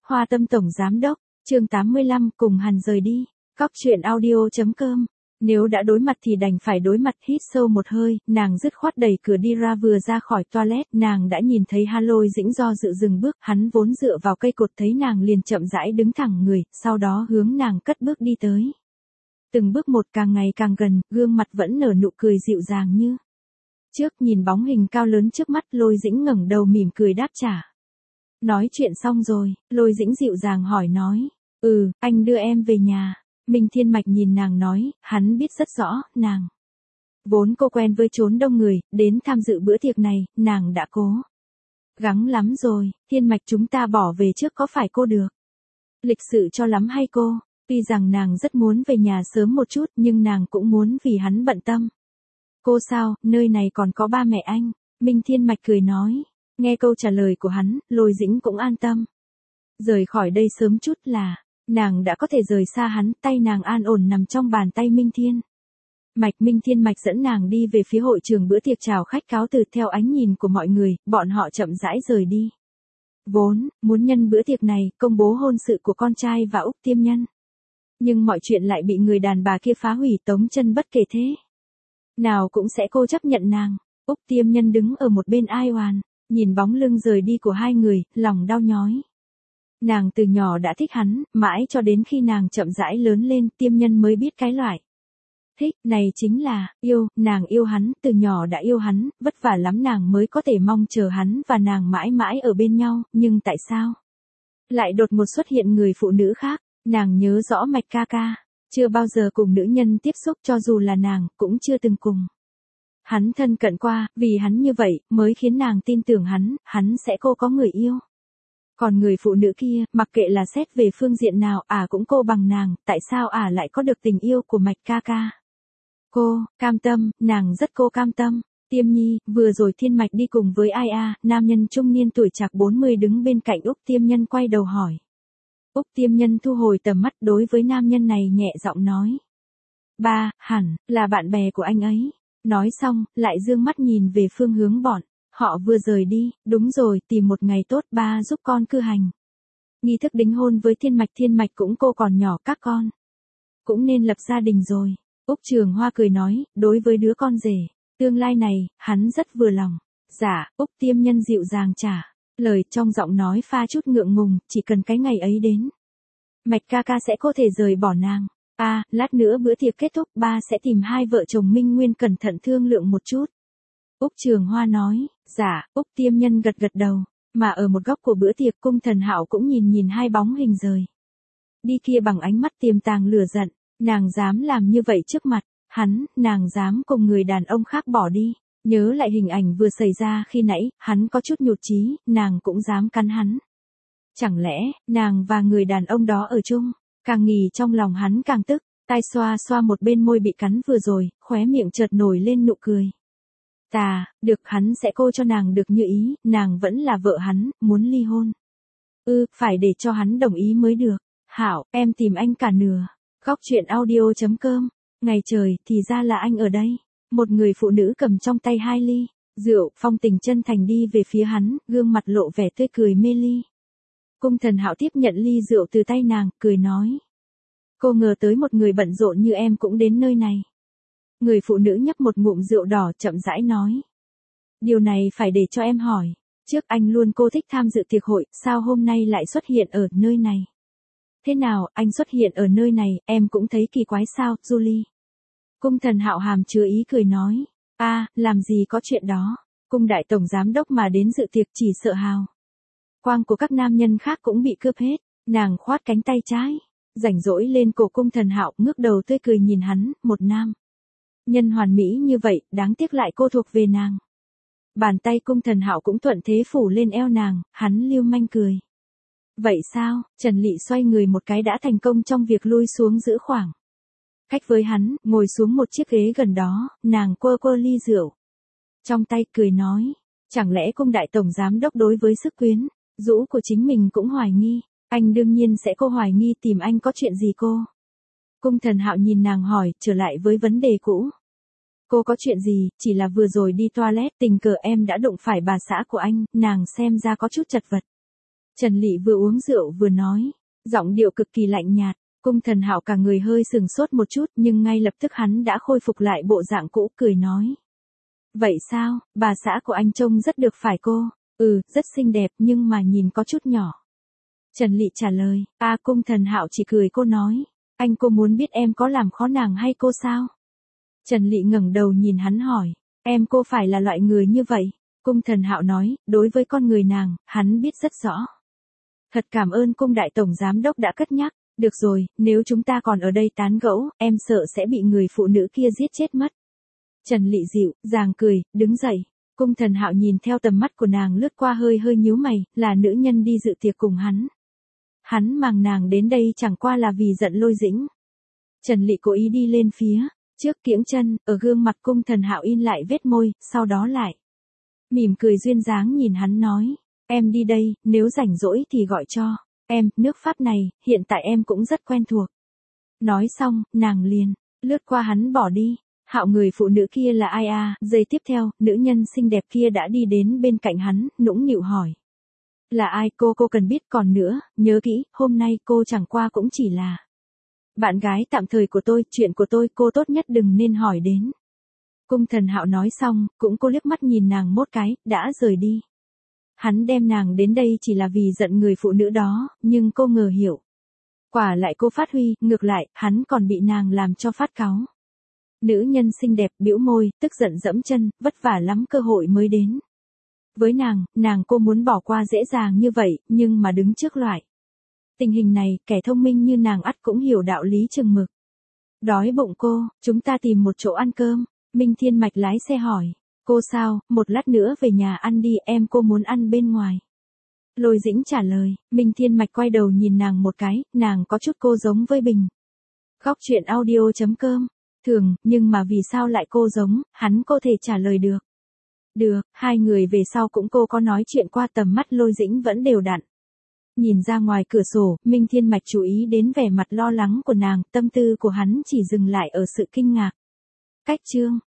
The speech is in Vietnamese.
Hoa Tâm Tổng Giám Đốc, chương 85 cùng Hàn rời đi. Cóc truyện audio.com. Nếu đã đối mặt thì đành phải đối mặt, hít sâu một hơi, nàng dứt khoát đẩy cửa đi ra, vừa ra khỏi toilet, nàng đã nhìn thấy Ha Lôi Dĩnh do dự dừng bước, hắn vốn dựa vào cây cột thấy nàng liền chậm rãi đứng thẳng người, sau đó hướng nàng cất bước đi tới. Từng bước một càng ngày càng gần, gương mặt vẫn nở nụ cười dịu dàng như trước, nhìn bóng hình cao lớn trước mắt, Lôi Dĩnh ngẩng đầu mỉm cười đáp trả. Nói chuyện xong rồi, Lôi Dĩnh dịu dàng hỏi nói, anh đưa em về nhà. Minh Thiên Mạch nhìn nàng nói, hắn biết rất rõ, nàng vốn cô quen với chốn đông người, đến tham dự bữa tiệc này, nàng đã cố gắng lắm rồi. Thiên Mạch, chúng ta bỏ về trước có phải cô được lịch sự cho lắm hay cô? Tuy rằng nàng rất muốn về nhà sớm một chút, nhưng nàng cũng muốn vì hắn bận tâm. Cô sao, nơi này còn có ba mẹ anh. Minh Thiên Mạch cười nói. Nghe câu trả lời của hắn, Lôi Dĩnh cũng an tâm. Rời khỏi đây sớm chút là nàng đã có thể rời xa hắn, tay nàng an ổn nằm trong bàn tay Minh Thiên Mạch. Minh Thiên Mạch dẫn nàng đi về phía hội trường bữa tiệc chào khách cáo từ, theo ánh nhìn của mọi người, bọn họ chậm rãi rời đi. Vốn muốn nhân bữa tiệc này công bố hôn sự của con trai và Úc Tiêm Nhân, nhưng mọi chuyện lại bị người đàn bà kia phá hủy. Tống Chân bất kể thế nào cũng sẽ cô chấp nhận nàng. Úc Tiêm Nhân đứng ở một bên ai oán, nhìn bóng lưng rời đi của hai người, lòng đau nhói. Nàng từ nhỏ đã thích hắn, mãi cho đến khi nàng chậm rãi lớn lên, Tiêm Nhân mới biết cái loại thích này chính là yêu. Nàng yêu hắn, từ nhỏ đã yêu hắn, vất vả lắm nàng mới có thể mong chờ hắn và nàng mãi mãi ở bên nhau, nhưng tại sao lại đột ngột xuất hiện người phụ nữ khác? Nàng nhớ rõ Mạch ca ca chưa bao giờ cùng nữ nhân tiếp xúc, cho dù là nàng cũng chưa từng cùng hắn thân cận qua, vì hắn như vậy mới khiến nàng tin tưởng hắn sẽ có người yêu. Còn người phụ nữ kia, mặc kệ là xét về phương diện nào, cũng cô bằng nàng, tại sao lại có được tình yêu của Mạch ca ca? Cô cam tâm, nàng rất cam tâm. Tiêm Nhi, vừa rồi Thiên Mạch đi cùng với ai? Nam nhân trung niên tuổi trạc 40 đứng bên cạnh Úc Tiêm Nhân quay đầu hỏi. Úc Tiêm Nhân thu hồi tầm mắt, đối với nam nhân này nhẹ giọng nói. Ba, hẳn là bạn bè của anh ấy. Nói xong, lại dương mắt nhìn về phương hướng bọn họ vừa rời đi. Đúng rồi, tìm một ngày tốt, ba giúp con cử hành nghi thức đính hôn với Thiên Mạch. Thiên Mạch cũng cô còn nhỏ, các con cũng nên lập gia đình rồi. Úc Trường Hoa cười nói, đối với đứa con rể tương lai này, hắn rất vừa lòng. Dạ, Úc Tiêm Nhân dịu dàng trả lời, trong giọng nói pha chút ngượng ngùng, chỉ cần cái ngày ấy đến, Mạch ca ca sẽ có thể rời bỏ nàng. Lát nữa bữa tiệc kết thúc, ba sẽ tìm hai vợ chồng Minh Nguyên cẩn thận thương lượng một chút. Úc Trường Hoa nói. Dạ. Úc Tiêm Nhân gật đầu. Mà ở một góc của bữa tiệc, Cung Thần Hạo cũng nhìn hai bóng hình rời đi kia bằng ánh mắt tiềm tàng lửa giận. Nàng dám làm như vậy trước mặt hắn, nàng dám cùng người đàn ông khác bỏ đi. Nhớ lại hình ảnh vừa xảy ra khi nãy, hắn có chút nhụt chí, nàng cũng dám cắn hắn. Chẳng lẽ nàng và người đàn ông đó ở chung? Càng nghĩ trong lòng hắn càng tức, tay xoa xoa một bên môi bị cắn vừa rồi, khóe miệng chợt nổi lên nụ cười. Được, hắn sẽ cho nàng được như ý, nàng vẫn là vợ hắn, muốn ly hôn. Phải để cho hắn đồng ý mới được. Hảo, em tìm anh cả nửa. Cóc truyện audio.com. Ngày trời, thì ra là anh ở đây. Một người phụ nữ cầm trong tay 2 ly rượu, phong tình chân thành đi về phía hắn, gương mặt lộ vẻ tươi cười mê ly. Cung Thần Hạo tiếp nhận ly rượu từ tay nàng, cười nói. Cô ngờ tới một người bận rộn như em cũng đến nơi này. Người phụ nữ nhấp một ngụm rượu đỏ, chậm rãi nói. Điều này phải để cho em hỏi. Trước anh luôn thích tham dự tiệc hội, sao hôm nay lại xuất hiện ở nơi này? Thế nào, anh xuất hiện ở nơi này, em cũng thấy kỳ quái sao, Julie? Cung Thần Hạo hàm chứa ý cười nói. Làm gì có chuyện đó. Cung đại tổng giám đốc mà đến dự tiệc, chỉ sợ hào quang của các nam nhân khác cũng bị cướp hết. Nàng khoát cánh tay trái rảnh rỗi lên cổ Cung Thần Hạo, ngước đầu tươi cười nhìn hắn, một nam nhân hoàn mỹ như vậy, đáng tiếc lại cô thuộc về nàng. Bàn tay Cung Thần Hạo cũng thuận thế phủ lên eo nàng, hắn lưu manh cười. Vậy sao? Trần Lị xoay người một cái đã thành công trong việc lui xuống giữ khoảng cách với hắn, ngồi xuống một chiếc ghế gần đó, nàng quơ ly rượu trong tay, cười nói. Chẳng lẽ Cung đại tổng giám đốc đối với sức quyến rũ của chính mình cũng hoài nghi? Anh đương nhiên sẽ hoài nghi, tìm anh có chuyện gì cô? Cung Thần Hạo nhìn nàng hỏi, trở lại với vấn đề cũ. Cô có chuyện gì, chỉ là vừa rồi đi toilet, tình cờ em đã đụng phải bà xã của anh, nàng xem ra có chút chật vật. Trần Lị vừa uống rượu vừa nói, giọng điệu cực kỳ lạnh nhạt. Cung Thần Hạo cả người hơi sừng sốt một chút, nhưng ngay lập tức hắn đã khôi phục lại bộ dạng cũ, cười nói. Vậy sao, bà xã của anh trông rất được phải cô? Ừ, rất xinh đẹp nhưng mà nhìn có chút nhỏ. Trần Lị trả lời, Cung Thần Hạo chỉ cười cô nói. Anh cô muốn biết em có làm khó nàng hay cô sao? Trần Lị ngẩng đầu nhìn hắn hỏi, em cô phải là loại người như vậy? Cung Thần Hạo nói, đối với con người nàng, hắn biết rất rõ. Thật cảm ơn Cung đại tổng giám đốc đã cất nhắc. Được rồi, nếu chúng ta còn ở đây tán gẫu, em sợ sẽ bị người phụ nữ kia giết chết mất. Trần Lị dịu dàng cười, đứng dậy. Cung Thần Hạo nhìn theo tầm mắt của nàng lướt qua hơi nhíu mày, là nữ nhân đi dự tiệc cùng hắn. Hắn mang nàng đến đây chẳng qua là vì giận Lôi Dĩnh. Trần Lị cố ý đi lên phía trước kiễng chân, ở gương mặt Cung Thần Hạo in lại vết môi, sau đó lại mỉm cười duyên dáng nhìn hắn nói, em đi đây, nếu rảnh rỗi thì gọi cho em, nước Pháp này, hiện tại em cũng rất quen thuộc. Nói xong, nàng liền lướt qua hắn bỏ đi. Hạo, người phụ nữ kia là ai à? Giây tiếp theo, nữ nhân xinh đẹp kia đã đi đến bên cạnh hắn, nũng nịu hỏi. Là ai? Cô cần biết. Còn nữa, nhớ kỹ, hôm nay cô chẳng qua cũng chỉ là bạn gái tạm thời của tôi, chuyện của tôi cô tốt nhất đừng nên hỏi đến. Cung Thần Hạo nói xong, cũng cô liếc mắt nhìn nàng một cái, đã rời đi. Hắn đem nàng đến đây chỉ là vì giận người phụ nữ đó, nhưng cô ngờ hiểu. Quả lại cô phát huy, ngược lại, hắn còn bị nàng làm cho phát cáu. Nữ nhân xinh đẹp bĩu môi, tức giận dẫm chân, vất vả lắm cơ hội mới đến. Với nàng cô muốn bỏ qua dễ dàng như vậy, nhưng mà đứng trước loại tình hình này, kẻ thông minh như nàng ắt cũng hiểu đạo lý chừng mực. Đói bụng cô, chúng ta tìm một chỗ ăn cơm. Minh Thiên Mạch lái xe hỏi. Cô sao, một lát nữa về nhà ăn đi, em cô muốn ăn bên ngoài. Lôi Dĩnh trả lời. Minh Thiên Mạch quay đầu nhìn nàng một cái, nàng có chút cô giống với Bình. Góc truyện audio.com. Thường, nhưng mà vì sao lại cô giống, hắn có thể trả lời được. Được, hai người về sau cũng cô có nói chuyện qua, tầm mắt Lôi Dĩnh vẫn đều đặn. Nhìn ra ngoài cửa sổ, Minh Thiên Mạch chú ý đến vẻ mặt lo lắng của nàng, tâm tư của hắn chỉ dừng lại ở sự kinh ngạc. Cách chương